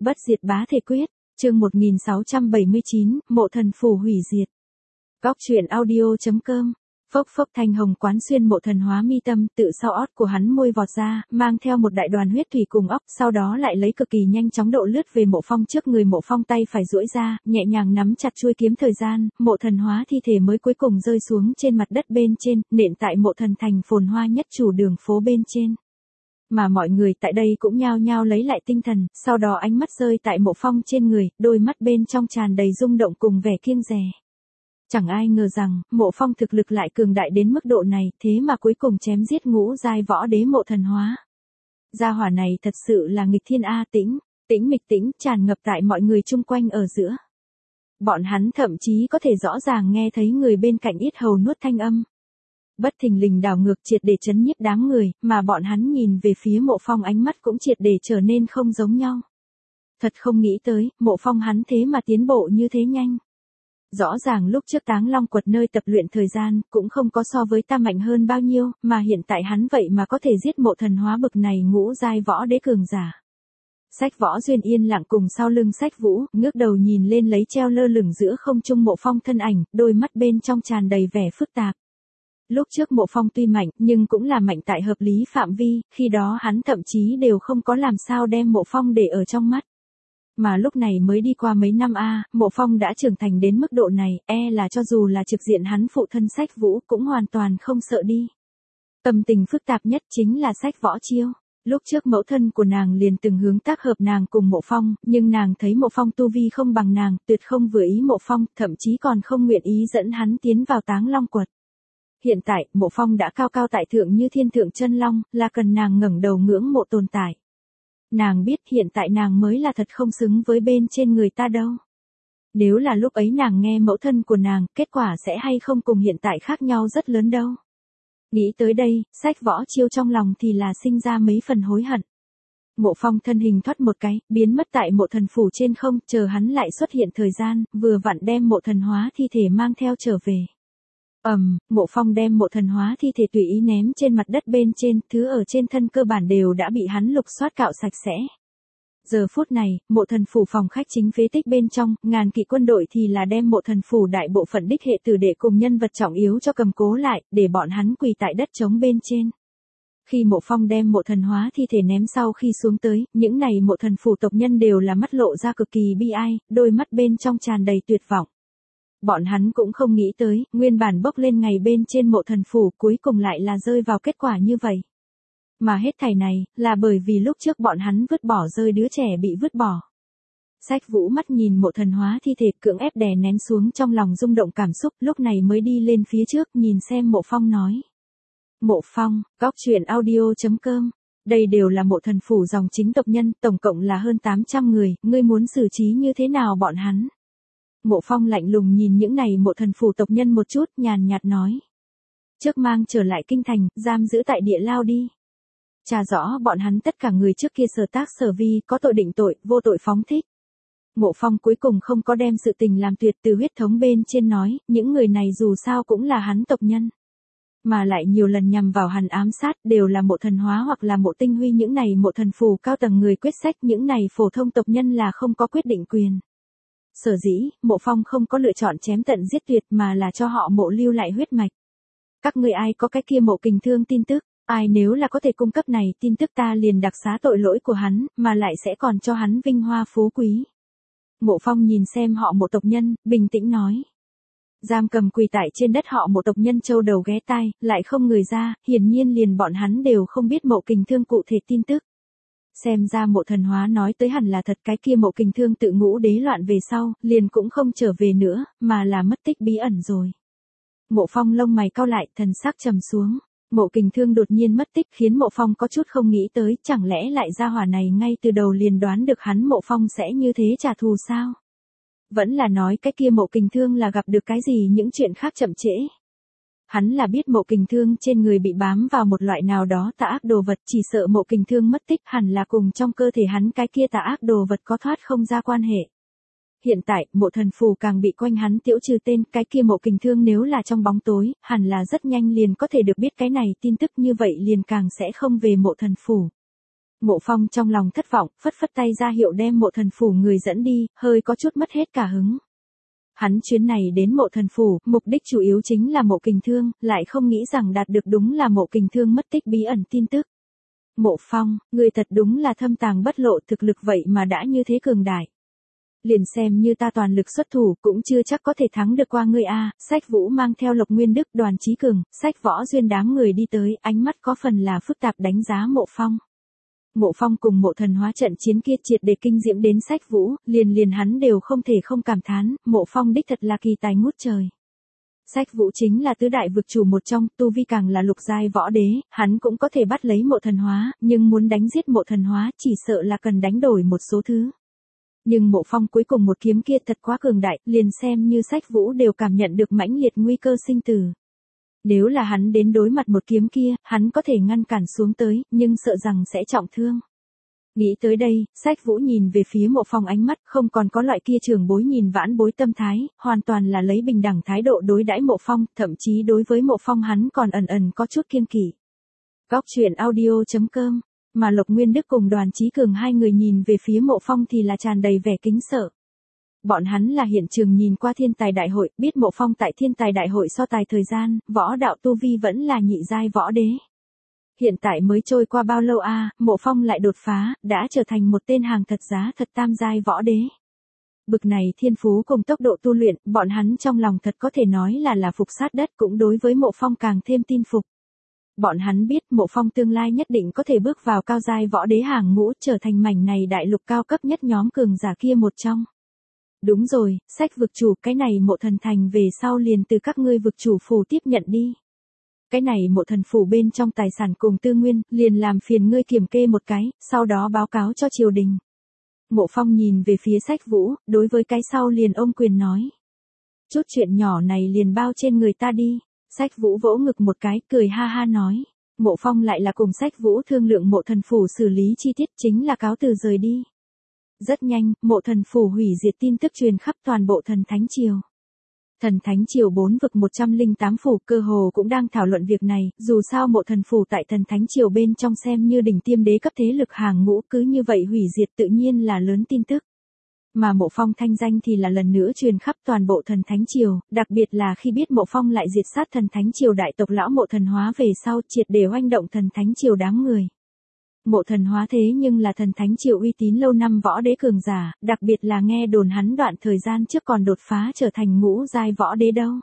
Bất diệt bá thể quyết, chương 1679, mộ thần phù hủy diệt. Góc truyện audio.com. Phốc phốc thanh hồng quán xuyên mộ thần hóa mi tâm, tự sau ót của hắn môi vọt ra, mang theo một đại đoàn huyết thủy cùng óc, sau đó lại lấy cực kỳ nhanh chóng độ lướt về Mộ Phong trước người. Mộ Phong tay phải duỗi ra, nhẹ nhàng nắm chặt chuôi kiếm thời gian, mộ thần hóa thi thể mới cuối cùng rơi xuống trên mặt đất bên trên, nện tại mộ thần thành phồn hoa nhất chủ đường phố bên trên. Mà mọi người tại đây cũng nhao nhao lấy lại tinh thần, sau đó ánh mắt rơi tại Mộ Phong trên người, đôi mắt bên trong tràn đầy rung động cùng vẻ kiêng dè. Chẳng ai ngờ rằng, Mộ Phong thực lực lại cường đại đến mức độ này, thế mà cuối cùng chém giết ngũ giai võ đế mộ thần hóa. Gia hỏa này thật sự là nghịch thiên a. Tĩnh mịch tĩnh tràn ngập tại mọi người chung quanh ở giữa. Bọn hắn thậm chí có thể rõ ràng nghe thấy người bên cạnh yết hầu nuốt thanh âm. Bất thình lình đảo ngược triệt để chấn nhiếp đám người, mà bọn hắn nhìn về phía Mộ Phong ánh mắt cũng triệt để trở nên không giống nhau. Thật không nghĩ tới, Mộ Phong hắn thế mà tiến bộ như thế nhanh. Rõ ràng lúc trước Táng Long Quật nơi tập luyện thời gian, cũng không có so với ta mạnh hơn bao nhiêu, mà hiện tại hắn vậy mà có thể giết mộ thần hóa bực này ngũ giai võ đế cường giả. Sách Võ Duyên yên lặng cùng sau lưng Sách Vũ, ngước đầu nhìn lên lấy treo lơ lửng giữa không trung Mộ Phong thân ảnh, đôi mắt bên trong tràn đầy vẻ phức tạp. Lúc trước Mộ Phong tuy mạnh, nhưng cũng là mạnh tại hợp lý phạm vi, khi đó hắn thậm chí đều không có làm sao đem Mộ Phong để ở trong mắt. Mà lúc này mới đi qua mấy năm Mộ Phong đã trưởng thành đến mức độ này, là cho dù là trực diện hắn phụ thân Sách Vũ cũng hoàn toàn không sợ đi. Tâm tình phức tạp nhất chính là Sách Võ Chiêu. Lúc trước mẫu thân của nàng liền từng hướng tác hợp nàng cùng Mộ Phong, nhưng nàng thấy Mộ Phong tu vi không bằng nàng, tuyệt không vừa ý Mộ Phong, thậm chí còn không nguyện ý dẫn hắn tiến vào Táng Long Quật. Hiện tại, Mộ Phong đã cao cao tại thượng như thiên thượng chân long, là cần nàng ngẩng đầu ngưỡng mộ tồn tại. Nàng biết hiện tại nàng mới là thật không xứng với bên trên người ta đâu. Nếu là lúc ấy nàng nghe mẫu thân của nàng, kết quả sẽ hay không cùng hiện tại khác nhau rất lớn đâu. Nghĩ tới đây, Sách Võ Chiêu trong lòng thì là sinh ra mấy phần hối hận. Mộ Phong thân hình thoát một cái, biến mất tại mộ thần phủ trên không, chờ hắn lại xuất hiện thời gian, vừa vặn đem mộ thần hóa thi thể mang theo trở về. Mộ Phong đem mộ thần hóa thi thể tùy ý ném trên mặt đất bên trên, thứ ở trên thân cơ bản đều đã bị hắn lục soát cạo sạch sẽ. Giờ phút này, mộ thần phủ phòng khách chính phế tích bên trong, ngàn kỵ quân đội thì là đem mộ thần phủ đại bộ phận đích hệ tử đệ cùng nhân vật trọng yếu cho cầm cố lại, để bọn hắn quỳ tại đất trống bên trên. Khi Mộ Phong đem mộ thần hóa thi thể ném sau khi xuống tới, những này mộ thần phủ tộc nhân đều là mắt lộ ra cực kỳ bi ai, đôi mắt bên trong tràn đầy tuyệt vọng. Bọn hắn cũng không nghĩ tới, nguyên bản bốc lên ngày bên trên mộ thần phủ cuối cùng lại là rơi vào kết quả như vậy. Mà hết thảy này, là bởi vì lúc trước bọn hắn vứt bỏ rơi đứa trẻ bị vứt bỏ. Sách Vũ mắt nhìn mộ thần hóa thi thể cưỡng ép đè nén xuống trong lòng rung động cảm xúc, lúc này mới đi lên phía trước nhìn xem Mộ Phong nói. Mộ Phong, góc truyện audio.com. Đây đều là mộ thần phủ dòng chính tộc nhân, tổng cộng là hơn 800 người, ngươi muốn xử trí như thế nào bọn hắn? Mộ Phong lạnh lùng nhìn những này mộ thần phủ tộc nhân một chút, nhàn nhạt nói. Trước mang trở lại kinh thành, giam giữ tại địa lao đi. Trả rõ bọn hắn tất cả người trước kia sở tác sở vi, có tội định tội, vô tội phóng thích. Mộ Phong cuối cùng không có đem sự tình làm tuyệt từ huyết thống bên trên nói, những người này dù sao cũng là hắn tộc nhân. Mà lại nhiều lần nhằm vào hắn ám sát, đều là mộ thần hóa hoặc là mộ tinh huy, những này mộ thần phủ cao tầng người quyết sách, những này phổ thông tộc nhân là không có quyết định quyền. Sở dĩ, Mộ Phong không có lựa chọn chém tận giết tuyệt mà là cho họ mộ lưu lại huyết mạch. Các người ai có cái kia mộ kình thương tin tức, ai nếu là có thể cung cấp này tin tức ta liền đặc xá tội lỗi của hắn, mà lại sẽ còn cho hắn vinh hoa phú quý. Mộ Phong nhìn xem họ mộ tộc nhân, bình tĩnh nói. Giam cầm quỳ tại trên đất họ mộ tộc nhân châu đầu ghé tai, lại không người ra, hiển nhiên liền bọn hắn đều không biết mộ kình thương cụ thể tin tức. Xem ra mộ thần hóa nói tới hẳn là thật, cái kia mộ kình thương tự ngũ đế loạn về sau, liền cũng không trở về nữa, mà là mất tích bí ẩn rồi. Mộ Phong lông mày cau lại, thần sắc trầm xuống. Mộ kình thương đột nhiên mất tích khiến Mộ Phong có chút không nghĩ tới, chẳng lẽ lại gia hỏa này ngay từ đầu liền đoán được hắn Mộ Phong sẽ như thế trả thù sao? Vẫn là nói cái kia mộ kình thương là gặp được cái gì những chuyện khác chậm trễ. Hắn là biết mộ kình thương trên người bị bám vào một loại nào đó tà ác đồ vật, chỉ sợ mộ kình thương mất tích hẳn là cùng trong cơ thể hắn cái kia tà ác đồ vật có thoát không ra quan hệ. Hiện tại, mộ thần phù càng bị quanh hắn tiễu trừ tên, cái kia mộ kình thương nếu là trong bóng tối, hẳn là rất nhanh liền có thể được biết cái này tin tức, như vậy liền càng sẽ không về mộ thần phù. Mộ Phong trong lòng thất vọng, phất phất tay ra hiệu đem Mộ Thần Phủ người dẫn đi, hơi có chút mất hết cả hứng. Hắn chuyến này đến Mộ Thần Phủ, mục đích chủ yếu chính là Mộ Kình Thương, lại không nghĩ rằng đạt được đúng là Mộ Kình Thương mất tích bí ẩn tin tức. Mộ Phong, người thật đúng là thâm tàng bất lộ thực lực vậy mà đã như thế cường đại. Liền xem như ta toàn lực xuất thủ cũng chưa chắc có thể thắng được qua ngươi a. Sách Vũ mang theo Lộc Nguyên Đức, Đoàn Chí Cường, Sách Võ Duyên đám người đi tới, ánh mắt có phần là phức tạp đánh giá Mộ Phong. Mộ Phong cùng Mộ Thần Hóa trận chiến kia triệt để kinh diễm đến Sách Vũ, liền hắn đều không thể không cảm thán, Mộ Phong đích thật là kỳ tài ngút trời. Sách Vũ chính là tứ đại vực chủ một trong, tu vi càng là lục giai võ đế, hắn cũng có thể bắt lấy Mộ Thần Hóa, nhưng muốn đánh giết Mộ Thần Hóa chỉ sợ là cần đánh đổi một số thứ. Nhưng Mộ Phong cuối cùng một kiếm kia thật quá cường đại, liền xem như Sách Vũ đều cảm nhận được mãnh liệt nguy cơ sinh tử. Nếu là hắn đến đối mặt một kiếm kia, hắn có thể ngăn cản xuống tới, nhưng sợ rằng sẽ trọng thương. Nghĩ tới đây, Sách Vũ nhìn về phía Mộ Phong, ánh mắt không còn có loại kia trưởng bối nhìn vãn bối tâm thái, hoàn toàn là lấy bình đẳng thái độ đối đãi Mộ Phong, thậm chí đối với Mộ Phong hắn còn ẩn có chút kiêng kỵ. Góc truyện audio.com. Mà Lộc Nguyên Đức cùng Đoàn Chí Cường hai người nhìn về phía Mộ Phong thì là tràn đầy vẻ kính sợ. Bọn hắn là hiện trường nhìn qua thiên tài đại hội, biết Mộ Phong tại thiên tài đại hội so tài thời gian, võ đạo tu vi vẫn là nhị giai võ đế. Hiện tại mới trôi qua bao lâu Mộ Phong lại đột phá, đã trở thành một tên hàng thật giá thật tam giai võ đế. Bực này thiên phú cùng tốc độ tu luyện, bọn hắn trong lòng thật có thể nói là phục sát đất, cũng đối với Mộ Phong càng thêm tin phục. Bọn hắn biết Mộ Phong tương lai nhất định có thể bước vào cao giai võ đế hàng ngũ, trở thành mảnh này đại lục cao cấp nhất nhóm cường giả kia một trong. Đúng rồi, Sách vực chủ, cái này Mộ Thần Thành về sau liền từ các ngươi vực chủ phủ tiếp nhận đi. Cái này Mộ Thần phủ bên trong tài sản cùng tư nguyên, liền làm phiền ngươi kiểm kê một cái, sau đó báo cáo cho triều đình. Mộ Phong nhìn về phía Sách Vũ, đối với cái sau liền ôm quyền nói. Chút chuyện nhỏ này liền bao trên người ta đi. Sách Vũ vỗ ngực một cái, cười ha ha nói. Mộ Phong lại là cùng Sách Vũ thương lượng Mộ Thần phủ xử lý chi tiết, chính là cáo từ rời đi. Rất nhanh, Mộ Thần phủ hủy diệt tin tức truyền khắp toàn bộ Thần Thánh Triều. Thần Thánh Triều 4 vực 108 phủ cơ hồ cũng đang thảo luận việc này, dù sao Mộ Thần phủ tại Thần Thánh Triều bên trong xem như đỉnh tiêm đế cấp thế lực hàng ngũ, cứ như vậy hủy diệt tự nhiên là lớn tin tức. Mà Mộ Phong thanh danh thì là lần nữa truyền khắp toàn bộ Thần Thánh Triều, đặc biệt là khi biết Mộ Phong lại diệt sát Thần Thánh Triều đại tộc lão Mộ Thần Hóa về sau, triệt để oanh động Thần Thánh Triều đám người. Mộ Thần Hóa thế nhưng là Thần Thánh Triều uy tín lâu năm võ đế cường giả, đặc biệt là nghe đồn hắn đoạn thời gian trước còn đột phá trở thành ngũ giai võ đế đâu.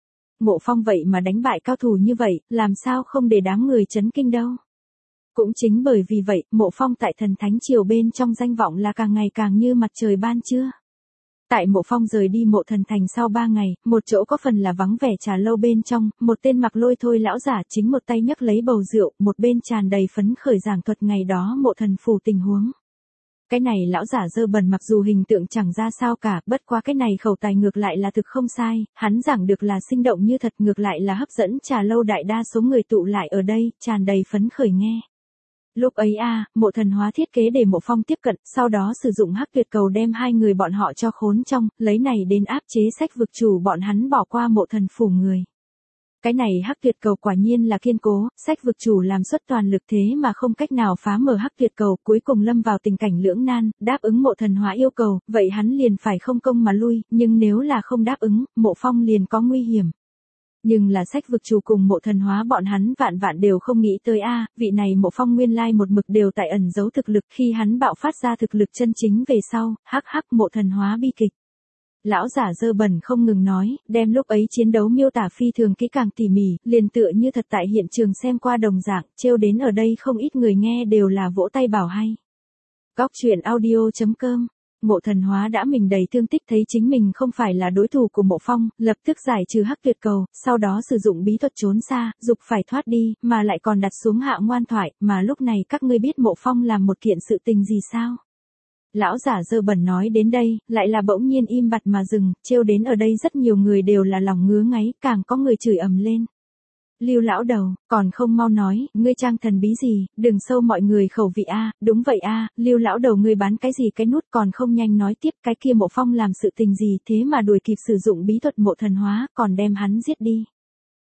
Mộ Phong vậy mà đánh bại cao thủ như vậy, làm sao không để đám người chấn kinh đâu. Cũng chính bởi vì vậy, Mộ Phong tại Thần Thánh Triều bên trong danh vọng là càng ngày càng như mặt trời ban trưa. Tại Mộ Phong rời đi Mộ Thần Thành sau 3 ngày, một chỗ có phần là vắng vẻ trà lâu bên trong, một tên mặc lôi thôi lão giả chính một tay nhấc lấy bầu rượu, một bên tràn đầy phấn khởi giảng thuật ngày đó Mộ Thần phủ tình huống. Cái này lão giả dơ bẩn mặc dù hình tượng chẳng ra sao cả, bất quá cái này khẩu tài ngược lại là thực không sai, hắn giảng được là sinh động như thật, ngược lại là hấp dẫn trà lâu đại đa số người tụ lại ở đây, tràn đầy phấn khởi nghe. Lúc ấy Mộ Thần Hóa thiết kế để Mộ Phong tiếp cận, sau đó sử dụng hắc tuyệt cầu đem hai người bọn họ cho khốn trong, lấy này đến áp chế Sách vực chủ bọn hắn bỏ qua Mộ Thần phủ người. Cái này hắc tuyệt cầu quả nhiên là kiên cố, Sách vực chủ làm suất toàn lực thế mà không cách nào phá mở hắc tuyệt cầu, cuối cùng lâm vào tình cảnh lưỡng nan, đáp ứng Mộ Thần Hóa yêu cầu, vậy hắn liền phải không công mà lui, nhưng nếu là không đáp ứng, Mộ Phong liền có nguy hiểm. Nhưng là Sách vực chủ cùng Mộ Thần Hóa bọn hắn vạn đều không nghĩ tới vị này Mộ Phong nguyên lai một mực đều tại ẩn giấu thực lực, khi hắn bạo phát ra thực lực chân chính về sau, Mộ Thần Hóa bi kịch. Lão giả dơ bẩn không ngừng nói, đem lúc ấy chiến đấu miêu tả phi thường kỹ càng tỉ mỉ, liền tựa như thật tại hiện trường xem qua đồng dạng, trêu đến ở đây không ít người nghe đều là vỗ tay bảo hay. Góc truyện audio.com. Mộ Thần Hóa đã mình đầy thương tích thấy chính mình không phải là đối thủ của Mộ Phong, lập tức giải trừ hắc tuyệt cầu, sau đó sử dụng bí thuật trốn xa, dục phải thoát đi, mà lại còn đặt xuống hạ ngoan thoại, mà lúc này các ngươi biết Mộ Phong làm một kiện sự tình gì sao? Lão giả dơ bẩn nói đến đây, lại là bỗng nhiên im bặt mà dừng, trêu đến ở đây rất nhiều người đều là lòng ngứa ngáy, càng có người chửi ầm lên. Lưu lão đầu, còn không mau nói, ngươi trang thần bí gì, đừng sâu mọi người khẩu vị đúng vậy Lưu lão đầu ngươi bán cái gì cái nút, còn không nhanh nói tiếp, cái kia Mộ Phong làm sự tình gì thế mà đuổi kịp sử dụng bí thuật Mộ Thần Hóa, còn đem hắn giết đi.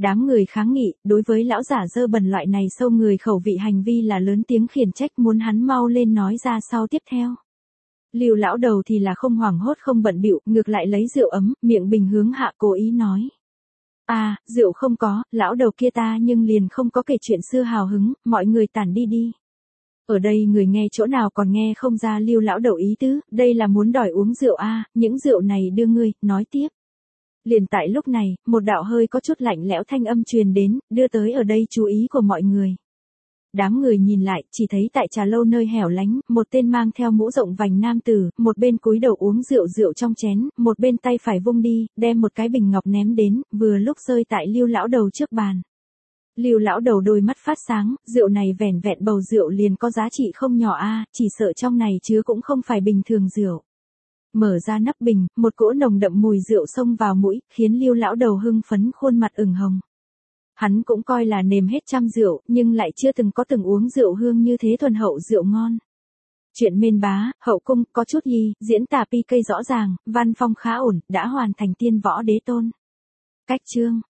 Đám người kháng nghị, đối với lão giả dơ bẩn loại này sâu người khẩu vị hành vi là lớn tiếng khiển trách, muốn hắn mau lên nói ra sau tiếp theo. Lưu lão đầu thì là không hoảng hốt không bận bịu, ngược lại lấy rượu ấm, miệng bình hướng hạ cố ý nói. À, rượu không có, lão đầu kia ta nhưng liền không có kể chuyện xưa hào hứng, mọi người tản đi đi. Ở đây người nghe chỗ nào còn nghe không ra Lưu lão đầu ý tứ, đây là muốn đòi uống rượu a, những rượu này đưa ngươi, nói tiếp. Liền tại lúc này, một đạo hơi có chút lạnh lẽo thanh âm truyền đến, đưa tới ở đây chú ý của mọi người. Đám người nhìn lại, chỉ thấy tại trà lâu nơi hẻo lánh, một tên mang theo mũ rộng vành nam tử, một bên cúi đầu uống rượu trong chén, một bên tay phải vung đi, đem một cái bình ngọc ném đến, vừa lúc rơi tại Lưu lão đầu trước bàn. Lưu lão đầu đôi mắt phát sáng, rượu này vẻn vẹn bầu rượu liền có giá trị không nhỏ a, chỉ sợ trong này chứa cũng không phải bình thường rượu. Mở ra nắp bình, một cỗ nồng đậm mùi rượu xông vào mũi, khiến Lưu lão đầu hưng phấn khuôn mặt ửng hồng. Hắn cũng coi là nếm hết trăm rượu, nhưng lại chưa từng uống rượu hương như thế thuần hậu rượu ngon. Chuyện mên bá, hậu cung, có chút gì, diễn tả PK rõ ràng, văn phong khá ổn, đã hoàn thành tiên võ đế tôn. Cách chương